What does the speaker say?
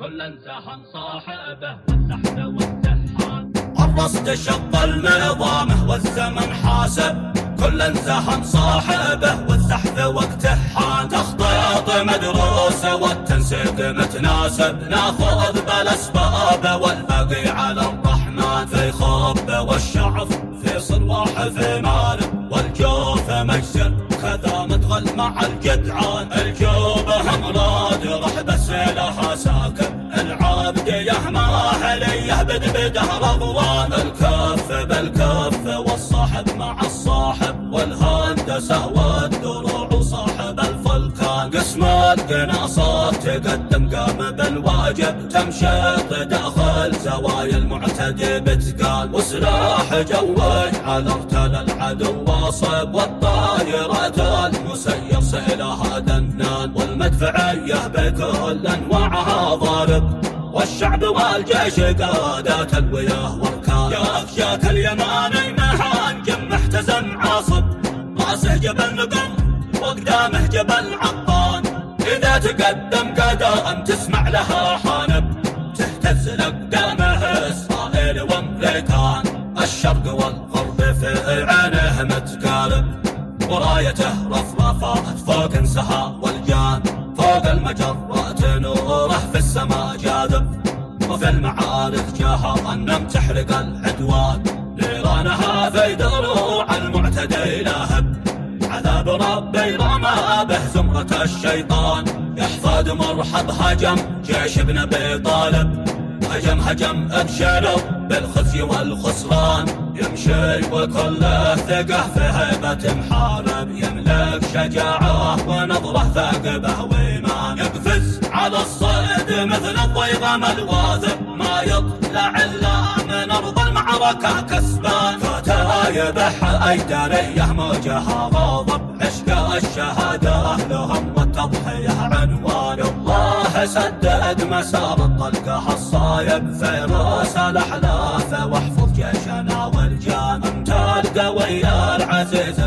كل انسحن صاحبه والسحب والتحان. الرصد شق المظامه والزمن حاسب، كل انزحن صاحبه والسحب وقته حان. تخطيط مدروسه والتنسيق متناسب، ناخذ بالاسباب والباقي على الرحمن. في خب والشعف في صلوح في مالب، والجوف مجزر كذا مدغل مع الجدعان. الجوبه امراض رحب سيلها ساكن، العبد يهمه ليه بدبده رضوان. الكف بالكف والصاحب مع الصاحب، والهندسه والدروع وصاحب الفلكان. قسم القناصات تقدم قام بالواجب، تمشط داخل زوايا المعتدي بتقال. وسلاح جوج على ارتل العدو واصب، والطائرات المسير سيلها دنان. والمدفعيه بكل انواعها ضارب، والشعب والجيش قادات الوياه واركان. يا افشاك اليماني مهانجم محتزم عاصب، راسه جبل نقم وقدامه جبل عطان. اذا تقدم قدام تسمع لها حانب، تهتز الاقدامه اسرائيل وامريكان. الشرق والغرب في عينه متقارب، ورايته رفرفات فوق انسها والجان. فوق المجرات نوره في السماء جاذب، وفي المعارك جهنم تحرق العدوان. نيرانها في دروع المعتدي لاهب، عذاب ربي رمى به زمرة الشيطان. يحفظ مرحب هجم جيش ابن ابي طالب، هجم هجم ابشروا بالخزي والخسران. يمشي وكله ثقه في هيبة محارب، يملك شجاعه ونظره ثاقبه وإيمان. يقفز على الصيد مثل الضيغم الواثق، ما يطلع إلا من أرض المعركة كسبان. كتايبه أيداريه موجها غاضب، عشق الشهادة لهم والتضحية عنوان. الله سدد مسار الطلقة الصايب في راس الأحلاف، واحفظ جيشنا والجان. انت القوي العزيز